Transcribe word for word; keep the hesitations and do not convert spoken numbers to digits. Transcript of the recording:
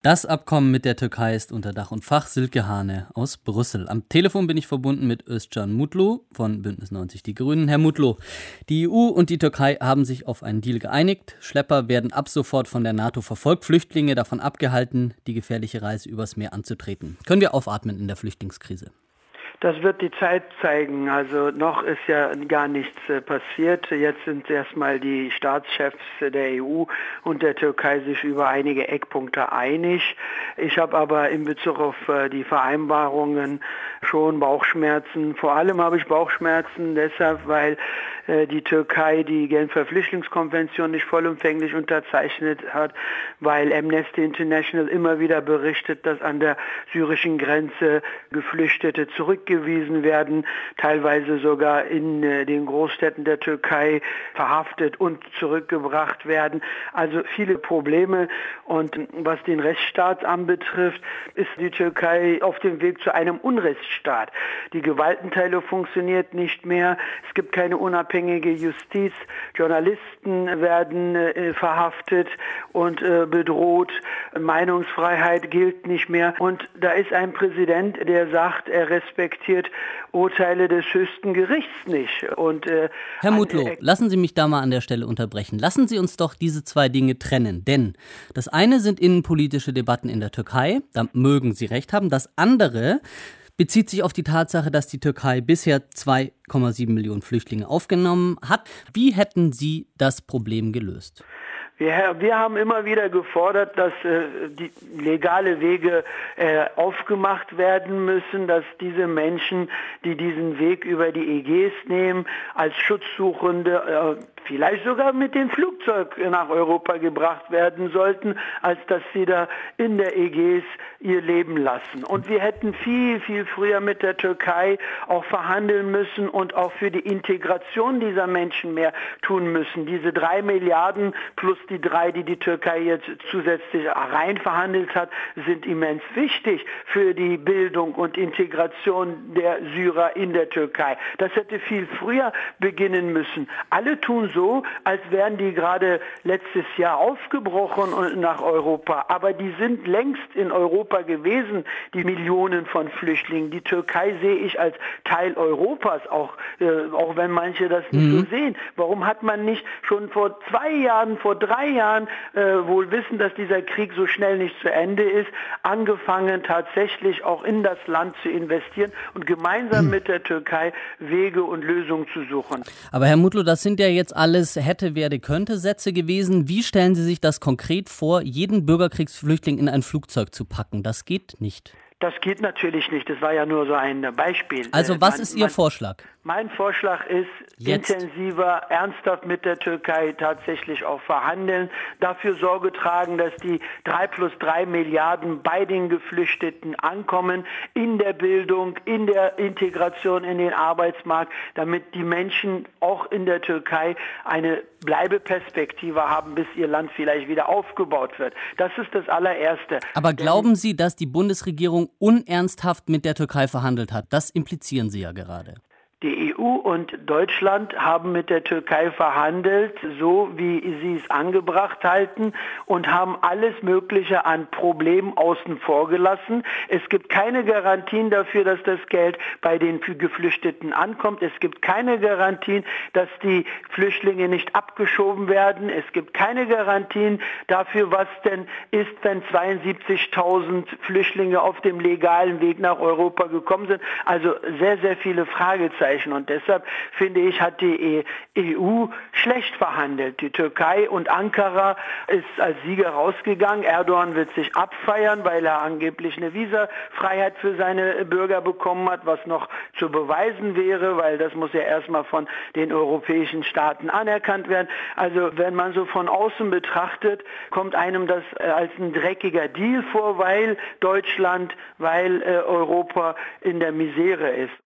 Das Abkommen mit der Türkei ist unter Dach und Fach. Silke Hane aus Brüssel. Am Telefon bin ich verbunden mit Özcan Mutlu von Bündnis neunzig Die Grünen. Herr Mutlu, die E U und die Türkei haben sich auf einen Deal geeinigt. Schlepper werden ab sofort von der NATO verfolgt, Flüchtlinge davon abgehalten, die gefährliche Reise übers Meer anzutreten. Können wir aufatmen in der Flüchtlingskrise? Das wird die Zeit zeigen. Also noch ist ja gar nichts äh, passiert. Jetzt sind erstmal die Staatschefs der E U und der Türkei sich über einige Eckpunkte einig. Ich habe aber in Bezug auf äh, die Vereinbarungen schon Bauchschmerzen. Vor allem habe ich Bauchschmerzen deshalb, weil äh, die Türkei die Genfer Flüchtlingskonvention nicht vollumfänglich unterzeichnet hat, weil Amnesty International immer wieder berichtet, dass an der syrischen Grenze Geflüchtete zurückgewiesen werden, teilweise sogar in äh, den Großstädten der Türkei verhaftet und zurückgebracht werden. Also viele Probleme. Und was den Rechtsstaat anbetrifft, ist die Türkei auf dem Weg zu einem Unrechtsstaat. Die Gewaltenteilung funktioniert nicht mehr. Es gibt keine unabhängige Justiz. Journalisten werden äh, verhaftet und äh, bedroht. Meinungsfreiheit gilt nicht mehr. Und da ist ein Präsident, der sagt, er respektiert Urteile des höchsten Gerichts nicht. Und, äh, Herr Mutlu, lassen Sie mich da mal an der Stelle unterbrechen. Lassen Sie uns doch diese zwei Dinge trennen. Denn das eine sind innenpolitische Debatten in der Türkei. Da mögen Sie recht haben. Das andere bezieht sich auf die Tatsache, dass die Türkei bisher zwei Komma sieben Millionen Flüchtlinge aufgenommen hat. Wie hätten Sie das Problem gelöst? Wir, wir haben immer wieder gefordert, dass äh, die legale Wege äh, aufgemacht werden müssen, dass diese Menschen, die diesen Weg über die Ägäis nehmen, als Schutzsuchende äh, vielleicht sogar mit dem Flugzeug nach Europa gebracht werden sollten, als dass sie da in der Ägäis ihr Leben lassen. Und wir hätten viel, viel früher mit der Türkei auch verhandeln müssen und auch für die Integration dieser Menschen mehr tun müssen. Diese drei Milliarden plus die drei, die die Türkei jetzt zusätzlich rein verhandelt hat, sind immens wichtig für die Bildung und Integration der Syrer in der Türkei. Das hätte viel früher beginnen müssen. Alle tun so, als wären die gerade letztes Jahr aufgebrochen nach Europa. Aber die sind längst in Europa gewesen, die Millionen von Flüchtlingen. Die Türkei sehe ich als Teil Europas, auch, äh, auch wenn manche das nicht mhm. so sehen. Warum hat man nicht schon vor zwei Jahren, vor drei Jahren, äh, wohl wissen, dass dieser Krieg so schnell nicht zu Ende ist, angefangen tatsächlich auch in das Land zu investieren und gemeinsam mhm. mit der Türkei Wege und Lösungen zu suchen. Aber Herr Mutlu, das sind ja jetzt alles hätte, werde, könnte Sätze gewesen. Wie stellen Sie sich das konkret vor, jeden Bürgerkriegsflüchtling in ein Flugzeug zu packen? Das geht nicht. Das geht natürlich nicht. Das war ja nur so ein Beispiel. Also was man, ist Ihr man, Vorschlag? Mein Vorschlag ist, Jetzt. intensiver, ernsthaft mit der Türkei tatsächlich auch verhandeln, dafür Sorge tragen, dass die drei plus drei Milliarden bei den Geflüchteten ankommen, in der Bildung, in der Integration in den Arbeitsmarkt, damit die Menschen auch in der Türkei eine Bleibeperspektive haben, bis ihr Land vielleicht wieder aufgebaut wird. Das ist das allererste. Aber glauben Sie, dass die Bundesregierung unernsthaft mit der Türkei verhandelt hat? Das implizieren Sie ja gerade. Die E U und Deutschland haben mit der Türkei verhandelt, so wie sie es angebracht halten, und haben alles Mögliche an Problemen außen vor gelassen. Es gibt keine Garantien dafür, dass das Geld bei den Geflüchteten ankommt. Es gibt keine Garantien, dass die Flüchtlinge nicht abgeschoben werden. Es gibt keine Garantien dafür, was denn ist, wenn zweiundsiebzigtausend Flüchtlinge auf dem legalen Weg nach Europa gekommen sind. Also sehr, sehr viele Fragezeichen. Und deshalb, finde ich, hat die E U schlecht verhandelt. Die Türkei und Ankara ist als Sieger rausgegangen. Erdogan wird sich abfeiern, weil er angeblich eine Visafreiheit für seine Bürger bekommen hat, was noch zu beweisen wäre, weil das muss ja erstmal von den europäischen Staaten anerkannt werden. Also wenn man so von außen betrachtet, kommt einem das als ein dreckiger Deal vor, weil Deutschland, weil Europa in der Misere ist.